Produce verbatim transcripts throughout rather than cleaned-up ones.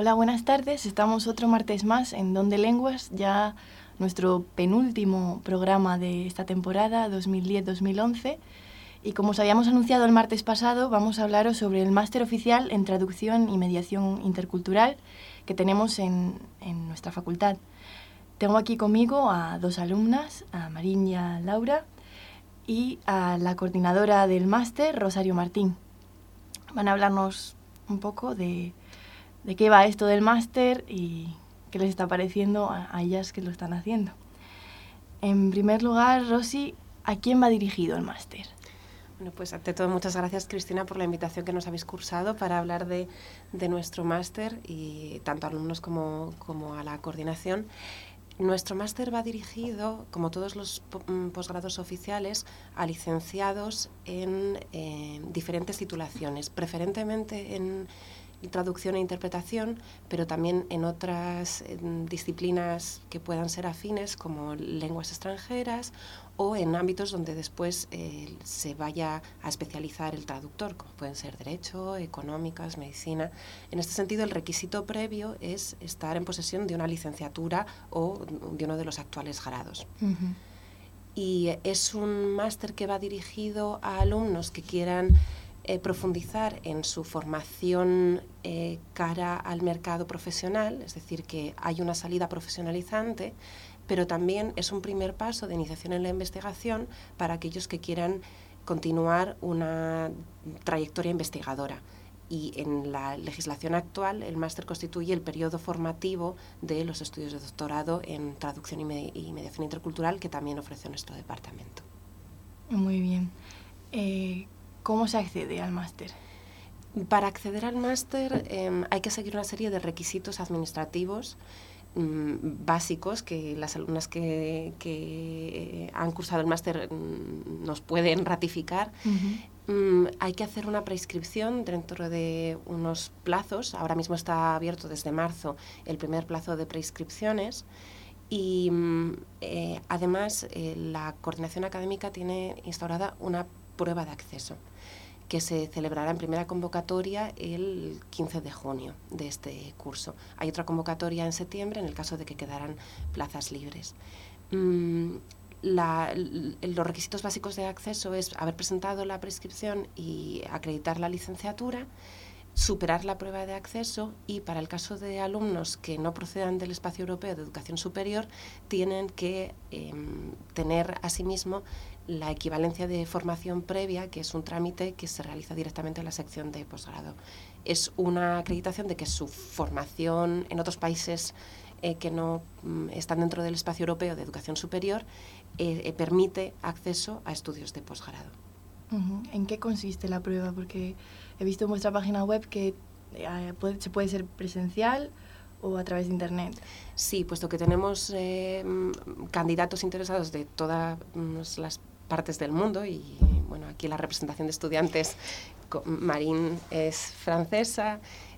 Hola, buenas tardes. Estamos otro martes más en Don de Lenguas, ya nuestro penúltimo programa de esta temporada dos mil diez dos mil once. Y como os habíamos anunciado el martes pasado, vamos a hablaros sobre el máster oficial en traducción y mediación intercultural que tenemos en, en nuestra facultad. Tengo aquí conmigo a dos alumnas, a Marín y a Laura, y a la coordinadora del máster, Rosario Martín. Van a hablarnos un poco de, de qué va esto del máster y qué les está pareciendo a, a ellas que lo están haciendo. En primer lugar, Rosy, ¿a quién va dirigido el máster? Bueno, pues ante todo, muchas gracias, Cristina, por la invitación que nos habéis cursado para hablar de, de nuestro máster, y tanto a alumnos como, como a la coordinación. Nuestro máster va dirigido, como todos los posgrados oficiales, a licenciados en eh, diferentes titulaciones, preferentemente en traducción e interpretación, pero también en otras eh, disciplinas que puedan ser afines, como lenguas extranjeras, o en ámbitos donde después eh, se vaya a especializar el traductor, como pueden ser derecho, económicas, medicina. En este sentido, el requisito previo es estar en posesión de una licenciatura o de uno de los actuales grados. Uh-huh. Y es un máster que va dirigido a alumnos que quieran eh, profundizar en su formación eh, cara al mercado profesional, es decir, que hay una salida profesionalizante, pero también es un primer paso de iniciación en la investigación para aquellos que quieran continuar una trayectoria investigadora. Y en la legislación actual, el máster constituye el periodo formativo de los estudios de doctorado en traducción y, med- y mediación intercultural, que también ofrece nuestro departamento. Muy bien. Eh, ¿Cómo se accede al máster? Para acceder al máster eh, hay que seguir una serie de requisitos administrativos básicos que las alumnas que, que han cursado el máster nos pueden ratificar. Uh-huh. Um, hay que hacer una preinscripción dentro de unos plazos. Ahora mismo está abierto desde marzo el primer plazo de preinscripciones. Y eh, además eh, la coordinación académica tiene instaurada una prueba de acceso que se celebrará en primera convocatoria el quince de junio de este curso. Hay otra convocatoria en septiembre en el caso de que quedaran plazas libres. Mm, la, los requisitos básicos de acceso es haber presentado la prescripción y acreditar la licenciatura, superar la prueba de acceso, y para el caso de alumnos que no procedan del espacio europeo de educación superior tienen que eh, tener asimismo la equivalencia de formación previa, que es un trámite que se realiza directamente en la sección de posgrado. Es una acreditación de que su formación en otros países eh, que no mm, están dentro del espacio europeo de educación superior eh, eh, permite acceso a estudios de posgrado. Uh-huh. ¿En qué consiste la prueba? Porque he visto en vuestra página web que eh, puede, se puede ser presencial o a través de internet. Sí, puesto que tenemos eh, candidatos interesados de todas las partes del mundo, y bueno, aquí la representación de estudiantes, Marín es francesa.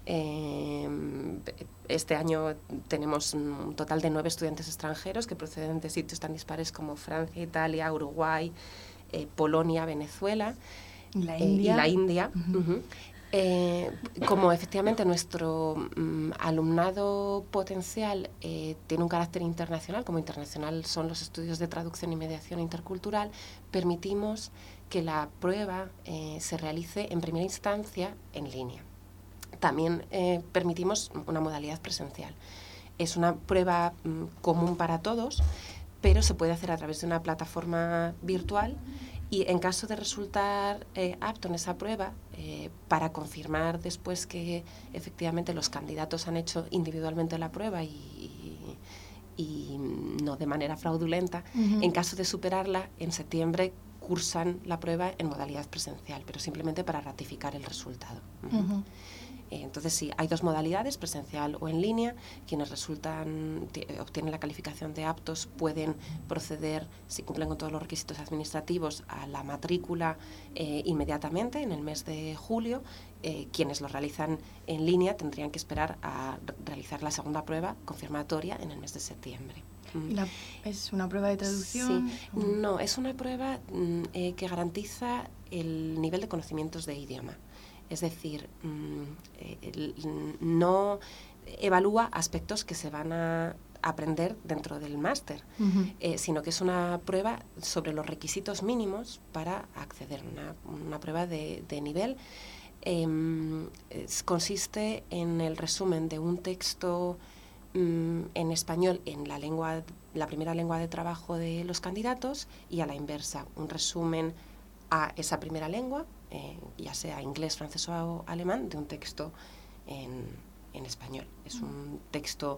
Eh, este año tenemos un total de nueve estudiantes extranjeros que proceden de sitios tan dispares como Francia, Italia, Uruguay, eh, Polonia, Venezuela y la India. Eh, y la India. Uh-huh. Uh-huh. Eh, como efectivamente nuestro um, alumnado potencial eh, tiene un carácter internacional, como internacional son los estudios de traducción y mediación intercultural, permitimos que la prueba eh, se realice en primera instancia en línea. También eh, permitimos una modalidad presencial. Es una prueba um, común para todos, pero se puede hacer a través de una plataforma virtual. Y en caso de resultar eh, apto en esa prueba, eh, para confirmar después que efectivamente los candidatos han hecho individualmente la prueba y, y, y no de manera fraudulenta, uh-huh. En caso de superarla, en septiembre cursan la prueba en modalidad presencial, pero simplemente para ratificar el resultado. Uh-huh. Uh-huh. Entonces sí, hay dos modalidades, presencial o en línea. Quienes resultan, t- obtienen la calificación de aptos pueden proceder, si cumplen con todos los requisitos administrativos, a la matrícula eh, inmediatamente en el mes de julio. Eh, quienes lo realizan en línea tendrían que esperar a r- realizar la segunda prueba confirmatoria en el mes de septiembre. La, ¿Es una prueba de traducción? Sí, no, es una prueba mm, eh, que garantiza el nivel de conocimientos de idioma. Es decir, mmm, eh, no evalúa aspectos que se van a aprender dentro del máster, uh-huh. eh, sino que es una prueba sobre los requisitos mínimos para acceder, una, una prueba de, de nivel. Eh, es, consiste en el resumen de un texto mm, en español en la lengua, la primera lengua de trabajo de los candidatos, y a la inversa, un resumen a esa primera lengua, eh, ya sea inglés, francés o alemán, de un texto en, en español. Es un texto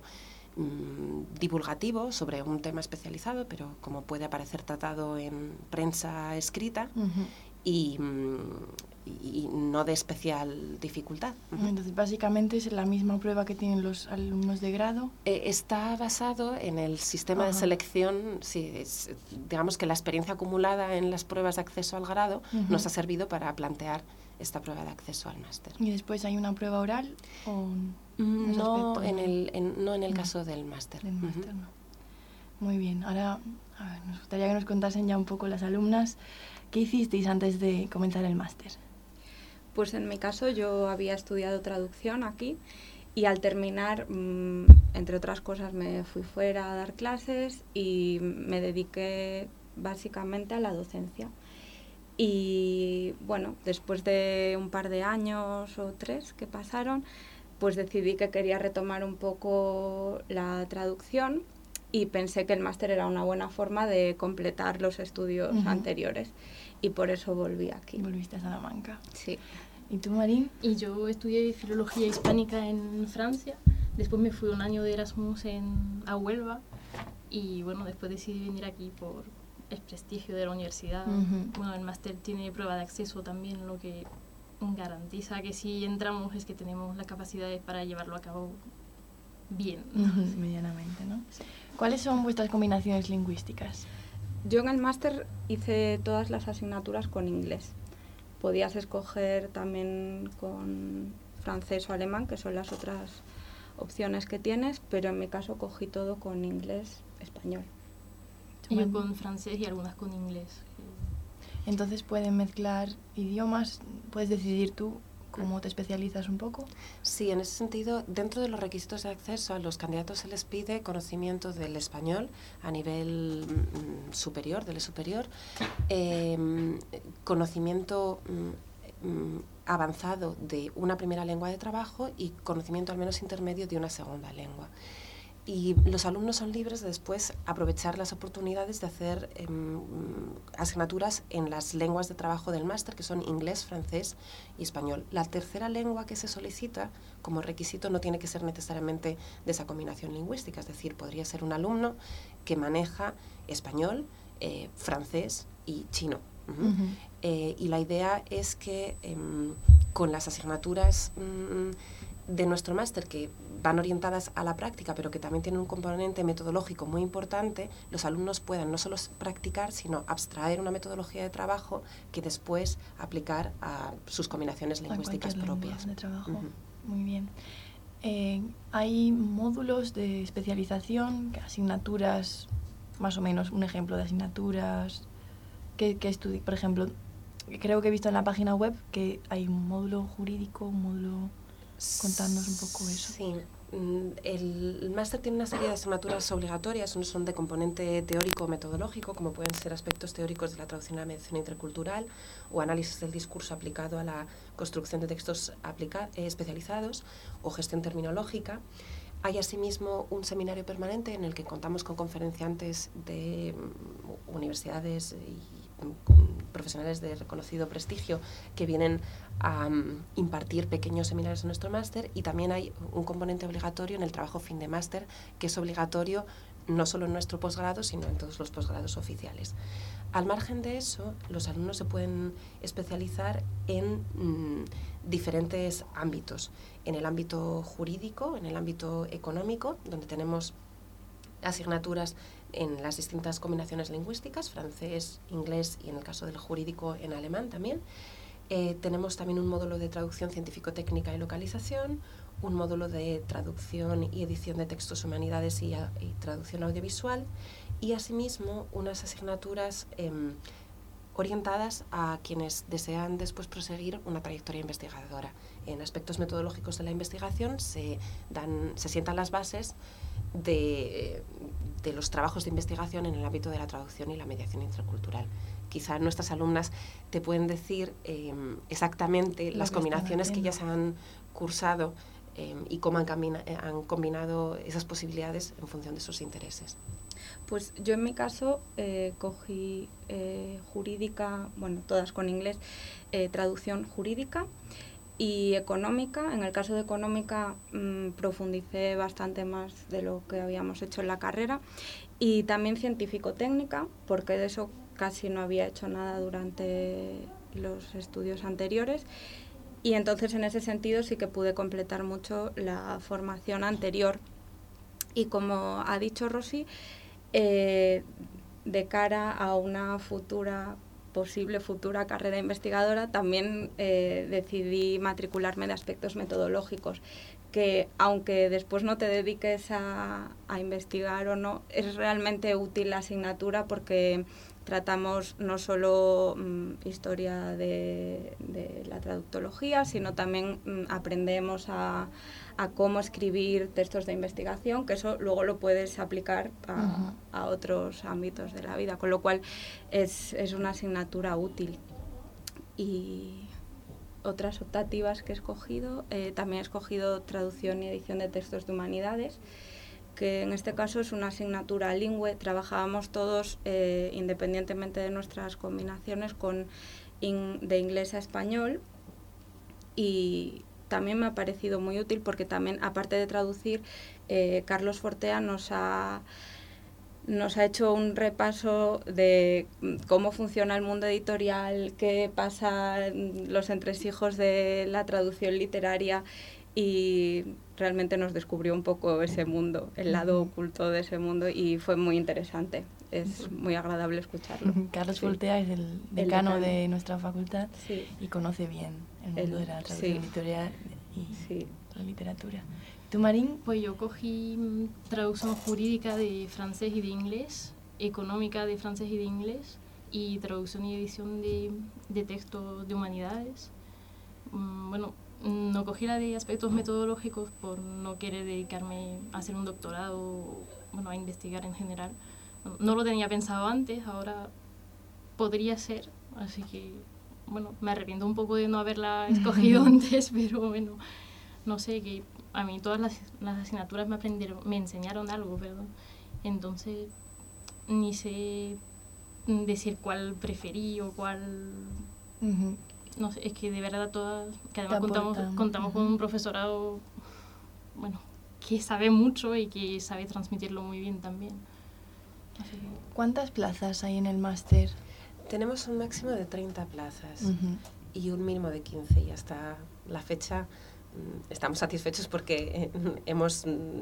divulgativo sobre un tema especializado, pero como puede aparecer tratado en prensa escrita, uh-huh. y, y no de especial dificultad. Uh-huh. Entonces, básicamente es la misma prueba que tienen los alumnos de grado. Eh, está basado en el sistema uh-huh. de selección, sí, es, digamos que la experiencia acumulada en las pruebas de acceso al grado uh-huh. nos ha servido para plantear esta prueba de acceso al máster. ¿Y después hay una prueba oral? O no, en el, en, no en el no. caso del máster. Del máster, uh-huh. no. Muy bien. Ahora, a ver, nos gustaría que nos contasen ya un poco las alumnas qué hicisteis antes de comenzar el máster. Pues en mi caso yo había estudiado traducción aquí y al terminar, mmm, entre otras cosas, me fui fuera a dar clases y me dediqué básicamente a la docencia. Y bueno, después de un par de años o tres que pasaron, pues decidí que quería retomar un poco la traducción y pensé que el máster era una buena forma de completar los estudios uh-huh. anteriores, y por eso volví aquí. Volviste a Salamanca. Sí. ¿Y tú, Marín? Y yo estudié Filología Hispánica en Francia, después me fui un año de Erasmus en, a Huelva, y bueno, después decidí venir aquí por el prestigio de la universidad. Uh-huh. Bueno, el máster tiene prueba de acceso también, lo que garantiza que si entramos es que tenemos las capacidades para llevarlo a cabo bien. Uh-huh. Medianamente, ¿no? Sí. ¿Cuáles son vuestras combinaciones lingüísticas? Yo en el máster hice todas las asignaturas con inglés. Podías escoger también con francés o alemán, que son las otras opciones que tienes, pero en mi caso cogí todo con inglés, español. Y yo con francés y algunas con inglés. Entonces pueden mezclar idiomas, puedes decidir tú cómo te especializas un poco. Sí, en ese sentido, dentro de los requisitos de acceso a los candidatos se les pide conocimiento del español a nivel mm, superior, del superior, eh, conocimiento mm, avanzado de una primera lengua de trabajo y conocimiento al menos intermedio de una segunda lengua. Y los alumnos son libres de después aprovechar las oportunidades de hacer eh, asignaturas en las lenguas de trabajo del máster, que son inglés, francés y español. La tercera lengua que se solicita como requisito no tiene que ser necesariamente de esa combinación lingüística, es decir, podría ser un alumno que maneja español, eh, francés y chino. Uh-huh. Uh-huh. Eh, y la idea es que eh, con las asignaturas mm, de nuestro máster, que van orientadas a la práctica, pero que también tienen un componente metodológico muy importante, los alumnos puedan no solo practicar, sino abstraer una metodología de trabajo que después aplicar a sus combinaciones lingüísticas propias. De trabajo. Uh-huh. Muy bien. Eh, ¿Hay módulos de especialización, asignaturas, más o menos un ejemplo de asignaturas que, que estudi- por ejemplo, creo que he visto en la página web que hay un módulo jurídico, un módulo... Contarnos un poco eso. Sí, el, el máster tiene una serie de asignaturas obligatorias, unos son de componente teórico metodológico, como pueden ser aspectos teóricos de la traducción a la mediación intercultural o análisis del discurso aplicado a la construcción de textos aplica- eh, especializados o gestión terminológica. Hay asimismo un seminario permanente en el que contamos con conferenciantes de um, universidades y um, profesionales de reconocido prestigio que vienen a um, impartir pequeños seminarios en nuestro máster, y también hay un componente obligatorio en el trabajo fin de máster, que es obligatorio no solo en nuestro posgrado, sino en todos los posgrados oficiales. Al margen de eso, los alumnos se pueden especializar en mmm, diferentes ámbitos. En el ámbito jurídico, en el ámbito económico, donde tenemos asignaturas en las distintas combinaciones lingüísticas, francés, inglés y en el caso del jurídico en alemán también. Eh, tenemos también un módulo de traducción científico-técnica y localización, un módulo de traducción y edición de textos humanidades y, a, y traducción audiovisual, y asimismo unas asignaturas eh, orientadas a quienes desean después proseguir una trayectoria investigadora. En aspectos metodológicos de la investigación se, dan, se sientan las bases de, de los trabajos de investigación en el ámbito de la traducción y la mediación intercultural. Quizá nuestras alumnas te pueden decir eh, exactamente las combinaciones que ellas han cursado eh, y cómo han, camina, han combinado esas posibilidades en función de sus intereses. Pues yo en mi caso eh, cogí eh, jurídica, bueno, todas con inglés, eh, traducción jurídica y económica. En el caso de económica mmm, profundicé bastante más de lo que habíamos hecho en la carrera, y también científico-técnica, porque de eso casi no había hecho nada durante los estudios anteriores, y entonces en ese sentido sí que pude completar mucho la formación anterior. Y como ha dicho Rosy, eh, de cara a una futura posible futura carrera investigadora, también eh, decidí matricularme de aspectos metodológicos, que aunque después no te dediques a, a investigar o no, es realmente útil la asignatura, porque tratamos no solo um, historia de, de la traductología, sino también um, aprendemos a, a cómo escribir textos de investigación, que eso luego lo puedes aplicar a, uh-huh. a otros ámbitos de la vida, con lo cual es, es una asignatura útil. Y otras optativas que he escogido, eh, también he escogido traducción y edición de textos de humanidades, que en este caso es una asignatura lingüe. Trabajábamos todos, eh, independientemente de nuestras combinaciones, con in, de inglés a español, y también me ha parecido muy útil porque también, aparte de traducir, eh, Carlos Fortea nos ha, nos ha hecho un repaso de cómo funciona el mundo editorial, qué pasa, los entresijos de la traducción literaria, y realmente nos descubrió un poco ese mundo, el lado oculto de ese mundo, y fue muy interesante. Es muy agradable escucharlo. Carlos sí. Fortea es el decano, el decano de nuestra facultad, sí. y conoce bien el mundo el, de la traducción sí. editorial y sí. la literatura. ¿Tú, Marín? Pues yo cogí traducción jurídica de francés y de inglés, económica de francés y de inglés, y traducción y edición de, de textos de humanidades. Mm, bueno, no cogí la de aspectos metodológicos por no querer dedicarme a hacer un doctorado, bueno, a investigar en general. No lo tenía pensado antes, ahora podría ser, así que, bueno, me arrepiento un poco de no haberla escogido antes, pero bueno, no sé, que a mí todas las, las asignaturas me aprendieron, me enseñaron algo, perdón. Entonces, ni sé decir cuál preferí o cuál... Uh-huh. No sé, es que de verdad todas, que además contamos, contamos uh-huh. con un profesorado, bueno, que sabe mucho y que sabe transmitirlo muy bien también. Así que... ¿Cuántas plazas hay en el máster? Tenemos un máximo de treinta plazas uh-huh. y un mínimo de quince, y hasta la fecha mm, estamos satisfechos porque eh, hemos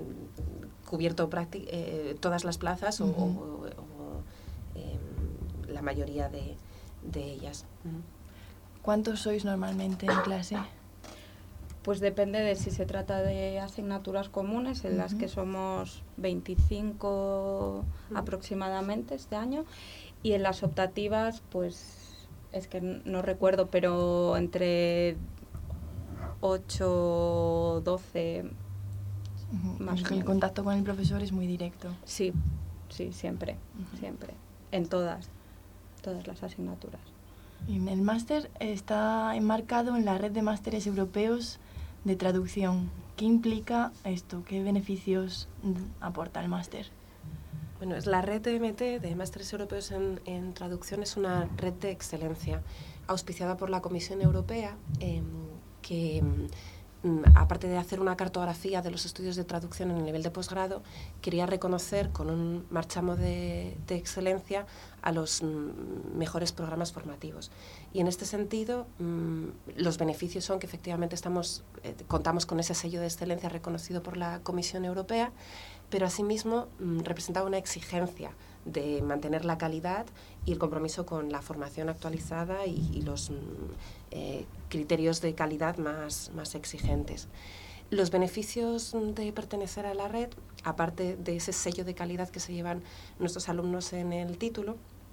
mm, cubierto prácti- eh, todas las plazas uh-huh. o, o, o eh, la mayoría de, de ellas. Uh-huh. ¿Cuántos sois normalmente en clase? Pues depende de si se trata de asignaturas comunes, en uh-huh. las que somos veinticinco uh-huh. aproximadamente este año, y en las optativas, pues es que no recuerdo, pero entre ocho o doce uh-huh. más. Es que el contacto con el profesor es muy directo. Sí, sí, siempre, uh-huh. siempre, en todas, todas las asignaturas. El máster está enmarcado en la red de másteres europeos de traducción. ¿Qué implica esto? ¿Qué beneficios aporta el máster? Bueno, es la red de M T, de Másteres Europeos en, en Traducción, es una red de excelencia auspiciada por la Comisión Europea, eh, que aparte de hacer una cartografía de los estudios de traducción en el nivel de posgrado, quería reconocer con un marchamo de, de excelencia a los mm, mejores programas formativos. Y en este sentido, mmm, los beneficios son que efectivamente estamos, eh, contamos con ese sello de excelencia reconocido por la Comisión Europea, pero asimismo mmm, representa una exigencia de mantener la calidad y el compromiso con la formación actualizada y, y los mm, eh, criterios de calidad más, más exigentes. Los beneficios de pertenecer a la red, aparte de ese sello de calidad que se llevan nuestros alumnos en el título,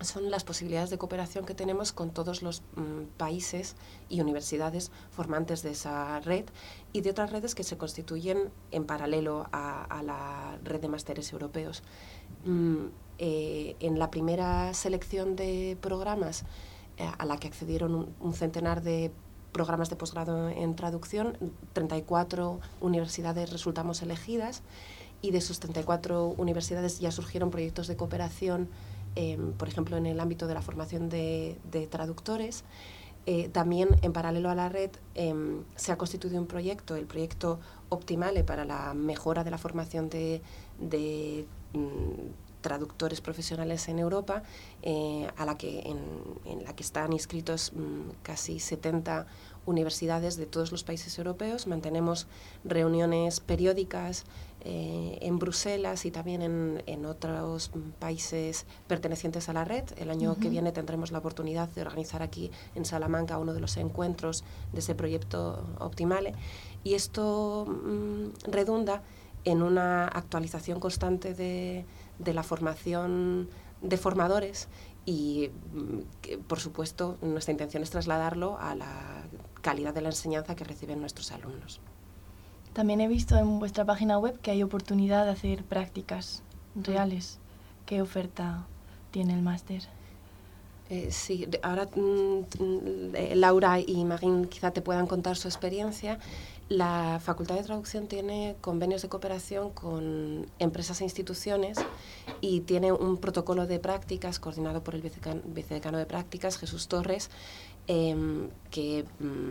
son las posibilidades de cooperación que tenemos con todos los mm, países y universidades formantes de esa red y de otras redes que se constituyen en paralelo a, a la red de másteres europeos. Mm, eh, en la primera selección de programas eh, a la que accedieron un, un centenar de programas de posgrado en traducción, treinta y cuatro universidades resultamos elegidas y de esos treinta y cuatro universidades ya surgieron proyectos de cooperación, eh, por ejemplo, en el ámbito de la formación de, de traductores. Eh, también, en paralelo a la red, eh, se ha constituido un proyecto, el proyecto Optimale, para la mejora de la formación de, de mm, traductores profesionales en Europa, eh, a la que, en, en la que están inscritos mm, casi setenta universidades de todos los países europeos. Mantenemos reuniones periódicas eh, en Bruselas y también en, en otros países pertenecientes a la red. El año uh-huh. que viene tendremos la oportunidad de organizar aquí en Salamanca uno de los encuentros de ese proyecto Optimale, y esto mm, redunda en una actualización constante de, de la formación de formadores y, que, por supuesto, nuestra intención es trasladarlo a la calidad de la enseñanza que reciben nuestros alumnos. También he visto en vuestra página web que hay oportunidad de hacer prácticas reales. ¿Qué oferta tiene el máster? Eh, sí, ahora mm, Laura y Marín quizá te puedan contar su experiencia. La Facultad de Traducción tiene convenios de cooperación con empresas e instituciones y tiene un protocolo de prácticas coordinado por el vicedecano, vicedecano de prácticas, Jesús Torres, eh, que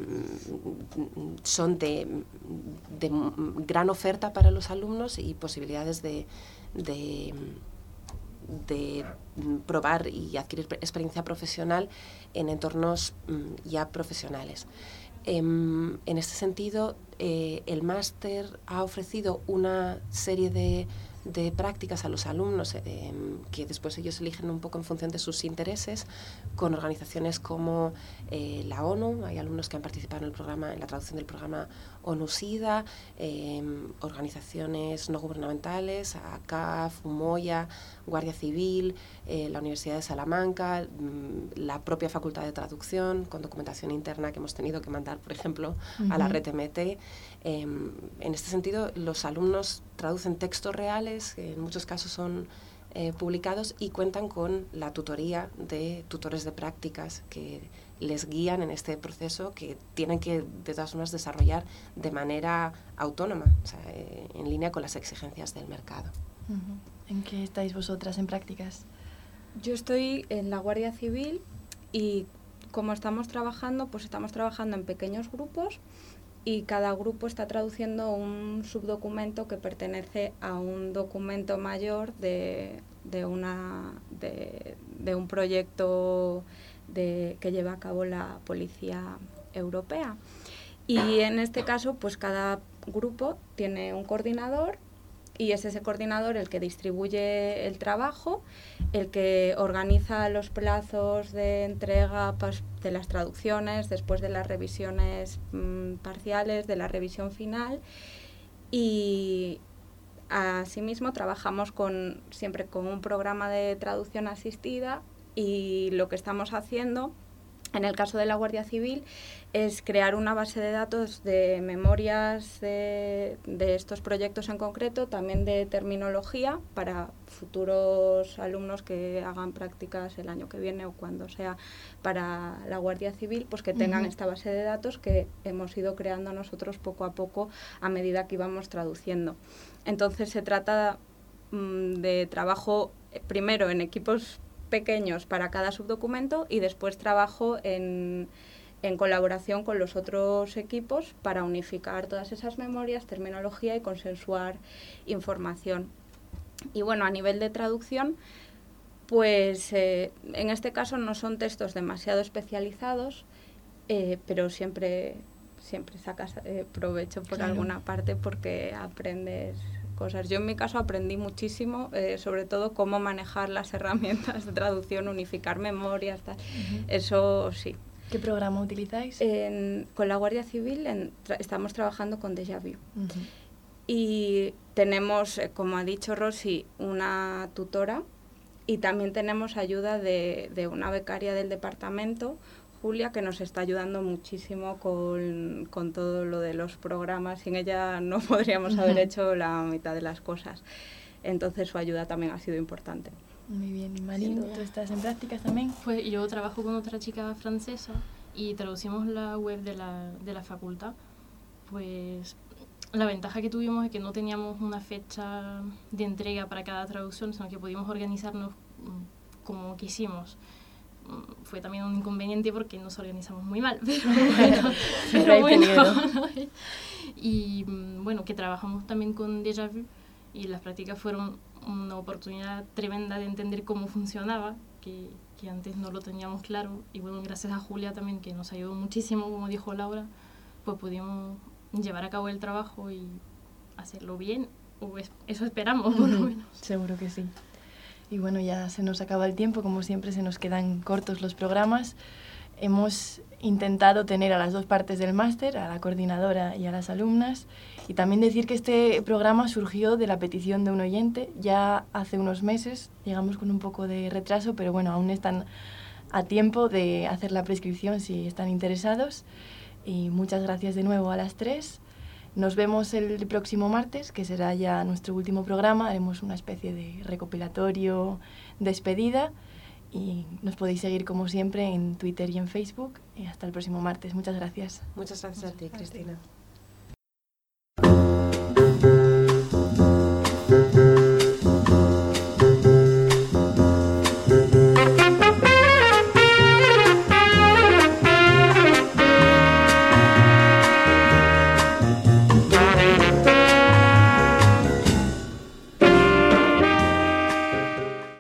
mm, son de, de gran oferta para los alumnos y posibilidades de, de, de probar y adquirir experiencia profesional en entornos mm, ya profesionales. Eh, en este sentido, eh, el máster ha ofrecido una serie de, de prácticas a los alumnos eh, que después ellos eligen un poco en función de sus intereses, con organizaciones como eh, la ONU. Hay alumnos que han participado en el programa, en la traducción del programa ONU-SIDA, eh, organizaciones no gubernamentales, A C A F, UMOIA, Guardia Civil, eh, la Universidad de Salamanca, mmm, la propia Facultad de Traducción, con documentación interna que hemos tenido que mandar, por ejemplo, uh-huh. a la red M T. Eh, en este sentido, los alumnos traducen textos reales, que en muchos casos son eh, publicados, y cuentan con la tutoría de tutores de prácticas que les guían en este proceso que tienen que, de todas formas, desarrollar de manera autónoma, o sea, eh, en línea con las exigencias del mercado. Uh-huh. ¿En qué estáis vosotras en prácticas? Yo estoy en la Guardia Civil y como estamos trabajando, pues estamos trabajando en pequeños grupos y cada grupo está traduciendo un subdocumento que pertenece a un documento mayor de, de, una, de, de un proyecto de, que lleva a cabo la Policía Europea. Y en este caso, pues cada grupo tiene un coordinador y es ese coordinador el que distribuye el trabajo, el que organiza los plazos de entrega pues, de las traducciones, después de las revisiones mmm, parciales, de la revisión final. Y asimismo trabajamos con, siempre con un programa de traducción asistida, y lo que estamos haciendo en el caso de la Guardia Civil es crear una base de datos de memorias de, de estos proyectos en concreto, también de terminología para futuros alumnos que hagan prácticas el año que viene o cuando sea para la Guardia Civil, pues que tengan uh-huh. esta base de datos que hemos ido creando nosotros poco a poco a medida que íbamos traduciendo. Entonces se trata mmm, de trabajo eh, primero en equipos pequeños para cada subdocumento y después trabajo en, en colaboración con los otros equipos para unificar todas esas memorias, terminología y consensuar información. Y bueno, a nivel de traducción, pues eh, en este caso no son textos demasiado especializados, eh, pero siempre, siempre sacas eh, provecho por claro. alguna parte porque aprendes cosas. Yo en mi caso aprendí muchísimo, eh, sobre todo cómo manejar las herramientas de traducción, unificar memorias, tal. Uh-huh. Eso sí. ¿Qué programa utilizáis? En, con la Guardia Civil en, tra- estamos trabajando con Déjà Vu. Uh-huh. Y tenemos, eh, como ha dicho Rosy, una tutora y también tenemos ayuda de, de una becaria del departamento, Julia, que nos está ayudando muchísimo con, con todo lo de los programas. Sin ella no podríamos haber hecho la mitad de las cosas. Entonces su ayuda también ha sido importante. Muy bien. ¿Y Marín, tú estás en prácticas también? Pues yo trabajo con otra chica francesa y traducimos la web de la, de la facultad. Pues la ventaja que tuvimos es que no teníamos una fecha de entrega para cada traducción, sino que pudimos organizarnos como quisimos. Fue también un inconveniente porque nos organizamos muy mal, pero bueno, pero bueno. Y bueno, que trabajamos también con Déjà Vu y las prácticas fueron una oportunidad tremenda de entender cómo funcionaba, que, que antes no lo teníamos claro, y bueno, gracias a Julia también, que nos ayudó muchísimo, como dijo Laura, pues pudimos llevar a cabo el trabajo y hacerlo bien, o eso esperamos por lo menos. Seguro que sí. Y bueno, ya se nos acaba el tiempo, como siempre se nos quedan cortos los programas. Hemos intentado tener a las dos partes del máster, a la coordinadora y a las alumnas, y también decir que este programa surgió de la petición de un oyente ya hace unos meses. Llegamos con un poco de retraso, pero bueno, aún están a tiempo de hacer la prescripción si están interesados. Y muchas gracias de nuevo a las tres. Nos vemos el próximo martes, que será ya nuestro último programa. Haremos una especie de recopilatorio, despedida, y nos podéis seguir como siempre en Twitter y en Facebook. Y hasta el próximo martes. Muchas gracias. Muchas gracias a ti, Cristina.